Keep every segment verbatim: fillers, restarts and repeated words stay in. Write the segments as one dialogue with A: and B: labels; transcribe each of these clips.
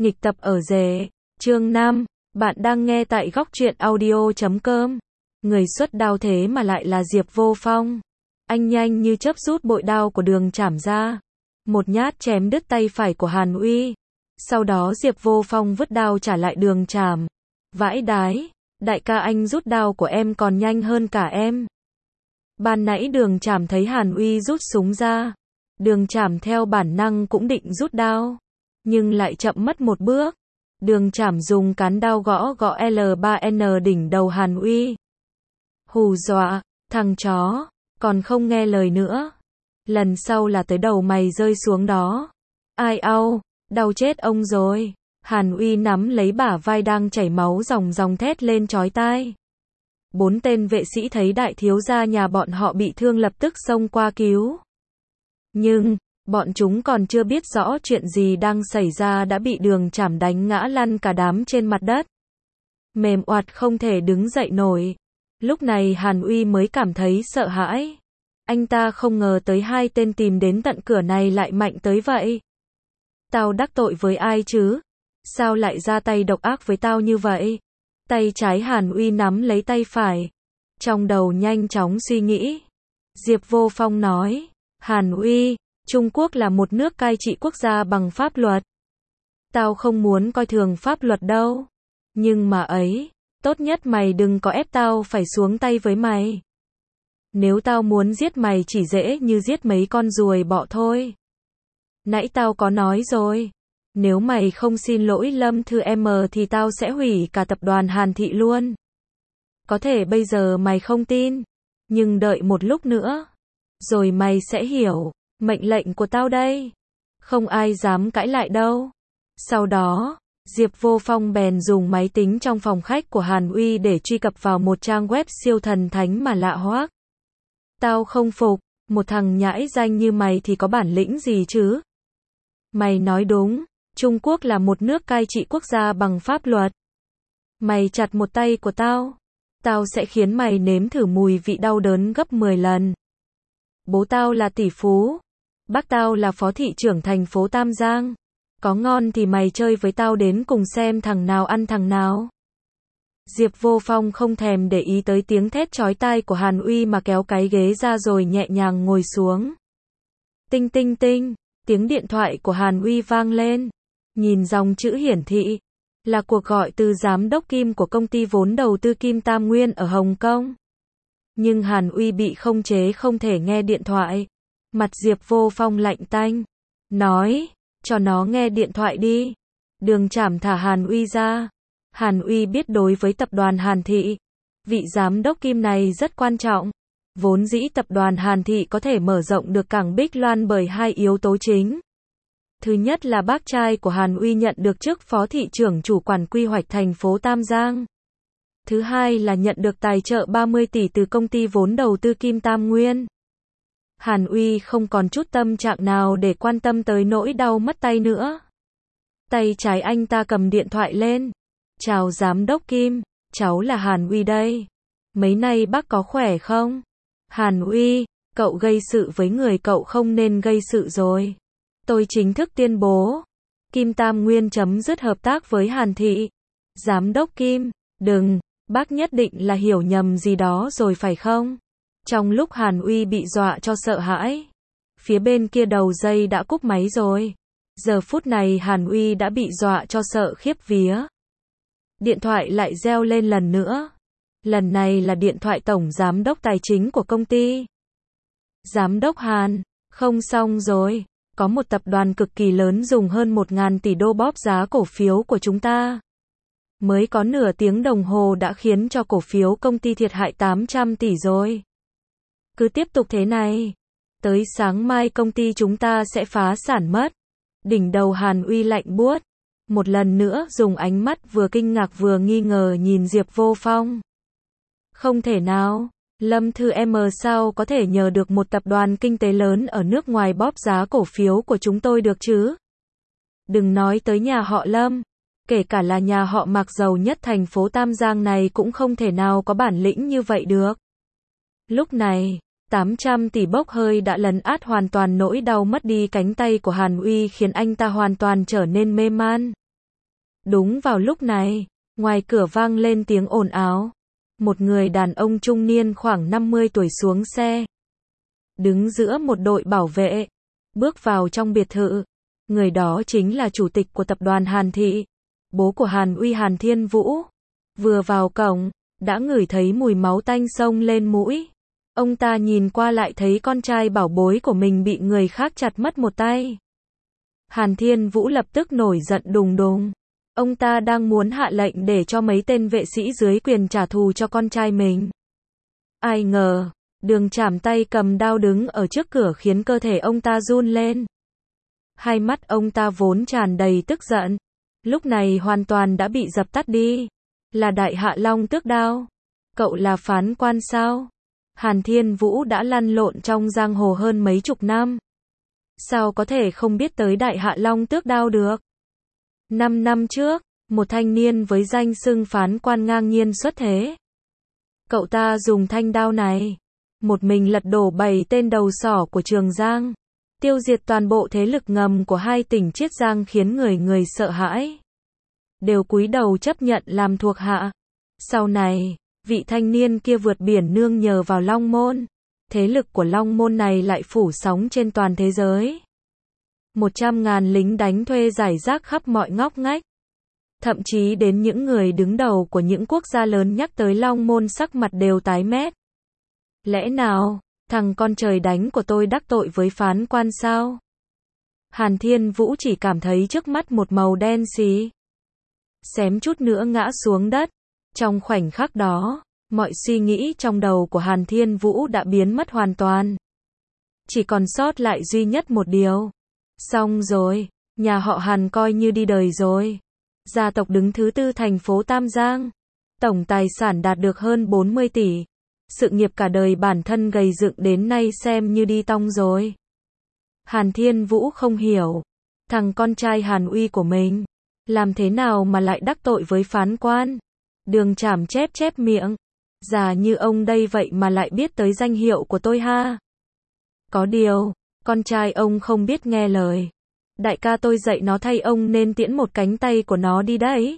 A: Nghịch tập ở rể. Chương năm. Bạn đang nghe tại góc truyện audio chấm com. Người xuất đao thế mà lại là Diệp Vô Phong. Anh nhanh như chớp rút bội đao của Đường Trảm ra. Một nhát chém đứt tay phải của Hàn Uy. Sau đó Diệp Vô Phong vứt đao trả lại Đường Trảm. Vãi đái, đại ca anh rút đao của em còn nhanh hơn cả em. Ban nãy Đường Trảm thấy Hàn Uy rút súng ra. Đường Trảm theo bản năng cũng định rút đao. Nhưng lại chậm mất một bước. Đường Trảm dùng cán đao gõ gõ L ba N đỉnh đầu Hàn Uy. Hù dọa, thằng chó, còn không nghe lời nữa. Lần sau là tới đầu mày rơi xuống đó. Ai au, đau chết ông rồi. Hàn Uy nắm lấy bả vai đang chảy máu ròng ròng thét lên chói tai. Bốn tên vệ sĩ thấy đại thiếu gia nhà bọn họ bị thương lập tức xông qua cứu. Nhưng, bọn chúng còn chưa biết rõ chuyện gì đang xảy ra đã bị Đường Trảm đánh ngã lăn cả đám trên mặt đất. Mềm oặt không thể đứng dậy nổi. Lúc này Hàn Uy mới cảm thấy sợ hãi. Anh ta không ngờ tới hai tên tìm đến tận cửa này lại mạnh tới vậy. Tao đắc tội với ai chứ? Sao lại ra tay độc ác với tao như vậy? Tay trái Hàn Uy nắm lấy tay phải. Trong đầu nhanh chóng suy nghĩ. Diệp Vô Phong nói, Hàn Uy, Trung Quốc là một nước cai trị quốc gia bằng pháp luật. Tao không muốn coi thường pháp luật đâu. Nhưng mà ấy, tốt nhất mày đừng có ép tao phải xuống tay với mày. Nếu tao muốn giết mày chỉ dễ như giết mấy con ruồi bọ thôi. Nãy tao có nói rồi. Nếu mày không xin lỗi Lâm Thư M thì tao sẽ hủy cả tập đoàn Hàn Thị luôn. Có thể bây giờ mày không tin. Nhưng đợi một lúc nữa. Rồi mày sẽ hiểu. Mệnh lệnh của tao đây. Không ai dám cãi lại đâu. Sau đó, Diệp Vô Phong bèn dùng máy tính trong phòng khách của Hàn Uy để truy cập vào một trang web siêu thần thánh mà lạ hoắc. Tao không phục, một thằng nhãi danh như mày thì có bản lĩnh gì chứ? Mày nói đúng, Trung Quốc là một nước cai trị quốc gia bằng pháp luật. Mày chặt một tay của tao, tao sẽ khiến mày nếm thử mùi vị đau đớn gấp mười lần. Bố tao là tỷ phú. Bác tao là phó thị trưởng thành phố Tam Giang. Có ngon thì mày chơi với tao đến cùng xem thằng nào ăn thằng nào. Diệp Vô Phong không thèm để ý tới tiếng thét chói tai của Hàn Uy mà kéo cái ghế ra rồi nhẹ nhàng ngồi xuống. Tinh tinh tinh, tiếng điện thoại của Hàn Uy vang lên. Nhìn dòng chữ hiển thị, là cuộc gọi từ giám đốc Kim của công ty vốn đầu tư Kim Tam Nguyên ở Hồng Kông. Nhưng Hàn Uy bị không chế không thể nghe điện thoại. Mặt Diệp Vô Phong lạnh tanh. Nói, cho nó nghe điện thoại đi. Đường Trảm thả Hàn Uy ra. Hàn Uy biết đối với tập đoàn Hàn Thị, vị giám đốc Kim này rất quan trọng. Vốn dĩ tập đoàn Hàn Thị có thể mở rộng được cảng Bích Loan bởi hai yếu tố chính. Thứ nhất là bác trai của Hàn Uy nhận được chức phó thị trưởng chủ quản quy hoạch thành phố Tam Giang. Thứ hai là nhận được tài trợ ba mươi tỷ từ công ty vốn đầu tư Kim Tam Nguyên. Hàn Uy không còn chút tâm trạng nào để quan tâm tới nỗi đau mất tay nữa. Tay trái anh ta cầm điện thoại lên. Chào giám đốc Kim, cháu là Hàn Uy đây. Mấy nay bác có khỏe không? Hàn Uy, cậu gây sự với người cậu không nên gây sự rồi. Tôi chính thức tuyên bố. Kim Tam Nguyên chấm dứt hợp tác với Hàn Thị. Giám đốc Kim, đừng, bác nhất định là hiểu nhầm gì đó rồi phải không? Trong lúc Hàn Uy bị dọa cho sợ hãi, phía bên kia đầu dây đã cúp máy rồi. Giờ phút này Hàn Uy đã bị dọa cho sợ khiếp vía. Điện thoại lại reo lên lần nữa. Lần này là điện thoại tổng giám đốc tài chính của công ty. Giám đốc Hàn, không xong rồi. Có một tập đoàn cực kỳ lớn dùng hơn một nghìn tỷ đô bóp giá cổ phiếu của chúng ta. Mới có nửa tiếng đồng hồ đã khiến cho cổ phiếu công ty thiệt hại tám trăm tỷ rồi. Cứ tiếp tục thế này, tới sáng mai công ty chúng ta sẽ phá sản mất. Đỉnh đầu Hàn Uy lạnh buốt. Một lần nữa dùng ánh mắt vừa kinh ngạc vừa nghi ngờ nhìn Diệp Vô Phong. Không thể nào, Lâm Thư M sao có thể nhờ được một tập đoàn kinh tế lớn ở nước ngoài bóp giá cổ phiếu của chúng tôi được chứ? Đừng nói tới nhà họ Lâm, kể cả là nhà họ Mạc giàu nhất thành phố Tam Giang này cũng không thể nào có bản lĩnh như vậy được. Lúc này, tám trăm tỷ bốc hơi đã lấn át hoàn toàn nỗi đau mất đi cánh tay của Hàn Uy khiến anh ta hoàn toàn trở nên mê man. Đúng vào lúc này, ngoài cửa vang lên tiếng ồn ào. Một người đàn ông trung niên khoảng năm mươi tuổi xuống xe. Đứng giữa một đội bảo vệ. Bước vào trong biệt thự. Người đó chính là chủ tịch của tập đoàn Hàn Thị. Bố của Hàn Uy, Hàn Thiên Vũ. Vừa vào cổng, đã ngửi thấy mùi máu tanh xông lên mũi. Ông ta nhìn qua lại thấy con trai bảo bối của mình bị người khác chặt mất một tay. Hàn Thiên Vũ lập tức nổi giận đùng đùng. Ông ta đang muốn hạ lệnh để cho mấy tên vệ sĩ dưới quyền trả thù cho con trai mình. Ai ngờ, Đường Trảm tay cầm đao đứng ở trước cửa khiến cơ thể ông ta run lên. Hai mắt ông ta vốn tràn đầy tức giận, lúc này hoàn toàn đã bị dập tắt đi. Là Đại Hạ Long Tước Đao. Cậu là phán quan sao? Hàn Thiên Vũ đã lăn lộn trong giang hồ hơn mấy chục năm. Sao có thể không biết tới Đại Hạ Long Tước Đao được? Năm năm trước, một thanh niên với danh xưng phán quan ngang nhiên xuất thế. Cậu ta dùng thanh đao này, một mình lật đổ bảy tên đầu sỏ của Trường Giang, tiêu diệt toàn bộ thế lực ngầm của hai tỉnh Chiết Giang khiến người người sợ hãi. Đều cúi đầu chấp nhận làm thuộc hạ. Sau này, vị thanh niên kia vượt biển nương nhờ vào Long Môn. Thế lực của Long Môn này lại phủ sóng trên toàn thế giới. Một trăm ngàn lính đánh thuê rải rác khắp mọi ngóc ngách. Thậm chí đến những người đứng đầu của những quốc gia lớn nhắc tới Long Môn sắc mặt đều tái mét. Lẽ nào, thằng con trời đánh của tôi đắc tội với phán quan sao? Hàn Thiên Vũ chỉ cảm thấy trước mắt một màu đen xì. Xém chút nữa ngã xuống đất. Trong khoảnh khắc đó, mọi suy nghĩ trong đầu của Hàn Thiên Vũ đã biến mất hoàn toàn. Chỉ còn sót lại duy nhất một điều. Xong rồi, nhà họ Hàn coi như đi đời rồi. Gia tộc đứng thứ tư thành phố Tam Giang. Tổng tài sản đạt được hơn bốn mươi tỷ. Sự nghiệp cả đời bản thân gầy dựng đến nay xem như đi tong rồi. Hàn Thiên Vũ không hiểu. Thằng con trai Hàn Uy của mình, làm thế nào mà lại đắc tội với phán quan? Đường Trảm chép chép miệng. Già như ông đây vậy mà lại biết tới danh hiệu của tôi ha. Có điều, con trai ông không biết nghe lời. Đại ca tôi dạy nó thay ông nên tiễn một cánh tay của nó đi đấy.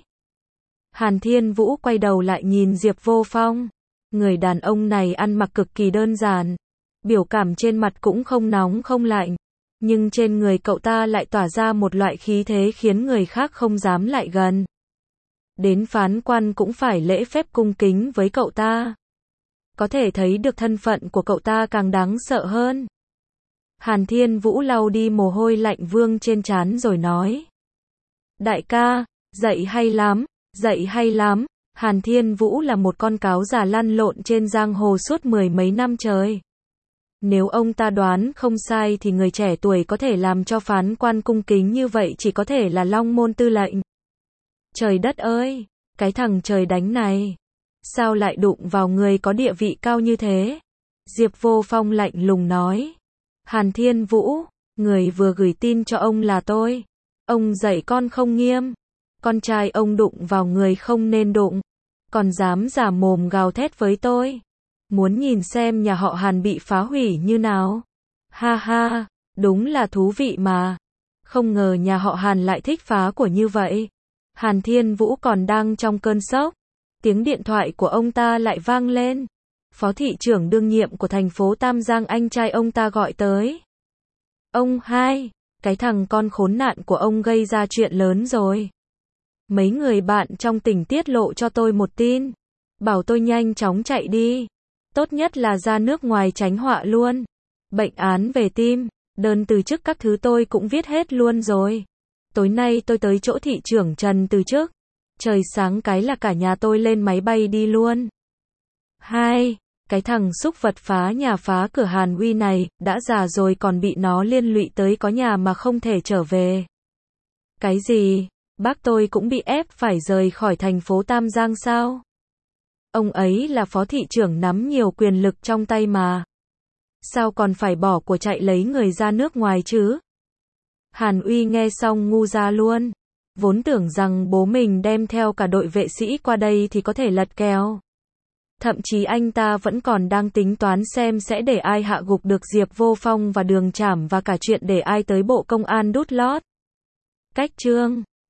A: Hàn Thiên Vũ quay đầu lại nhìn Diệp Vô Phong. Người đàn ông này ăn mặc cực kỳ đơn giản. Biểu cảm trên mặt cũng không nóng không lạnh. Nhưng trên người cậu ta lại tỏa ra một loại khí thế khiến người khác không dám lại gần. Đến phán quan cũng phải lễ phép cung kính với cậu ta. Có thể thấy được thân phận của cậu ta càng đáng sợ hơn. Hàn Thiên Vũ lau đi mồ hôi lạnh vương trên trán rồi nói. Đại ca, dạy hay lắm, dạy hay lắm. Hàn Thiên Vũ là một con cáo già lăn lộn trên giang hồ suốt mười mấy năm trời. Nếu ông ta đoán không sai thì người trẻ tuổi có thể làm cho phán quan cung kính như vậy chỉ có thể là Long Môn tư lệnh. Trời đất ơi, cái thằng trời đánh này, sao lại đụng vào người có địa vị cao như thế? Diệp Vô Phong lạnh lùng nói. Hàn Thiên Vũ, người vừa gửi tin cho ông là tôi. Ông dạy con không nghiêm. Con trai ông đụng vào người không nên đụng. Còn dám giả mồm gào thét với tôi. Muốn nhìn xem nhà họ Hàn bị phá hủy như nào? Ha ha, đúng là thú vị mà. Không ngờ nhà họ Hàn lại thích phá của như vậy. Hàn Thiên Vũ còn đang trong cơn sốc. Tiếng điện thoại của ông ta lại vang lên. Phó thị trưởng đương nhiệm của thành phố Tam Giang anh trai ông ta gọi tới. Ông hai, cái thằng con khốn nạn của ông gây ra chuyện lớn rồi. Mấy người bạn trong tỉnh tiết lộ cho tôi một tin. Bảo tôi nhanh chóng chạy đi. Tốt nhất là ra nước ngoài tránh họa luôn. Bệnh án về tim, đơn từ chức các thứ tôi cũng viết hết luôn rồi. Tối nay tôi tới chỗ thị trưởng Trần từ chức. Trời sáng cái là cả nhà tôi lên máy bay đi luôn. Hai, cái thằng xúc vật phá nhà phá cửa Hàn Uy này, đã già rồi còn bị nó liên lụy tới có nhà mà không thể trở về. Cái gì? Bác tôi cũng bị ép phải rời khỏi thành phố Tam Giang sao? Ông ấy là phó thị trưởng nắm nhiều quyền lực trong tay mà. Sao còn phải bỏ của chạy lấy người ra nước ngoài chứ? Hàn Uy nghe xong ngu ra luôn. Vốn tưởng rằng bố mình đem theo cả đội vệ sĩ qua đây thì có thể lật kèo. Thậm chí anh ta vẫn còn đang tính toán xem sẽ để ai hạ gục được Diệp Vô Phong và Đường Trảm và cả chuyện để ai tới bộ công an đút lót. Cách chương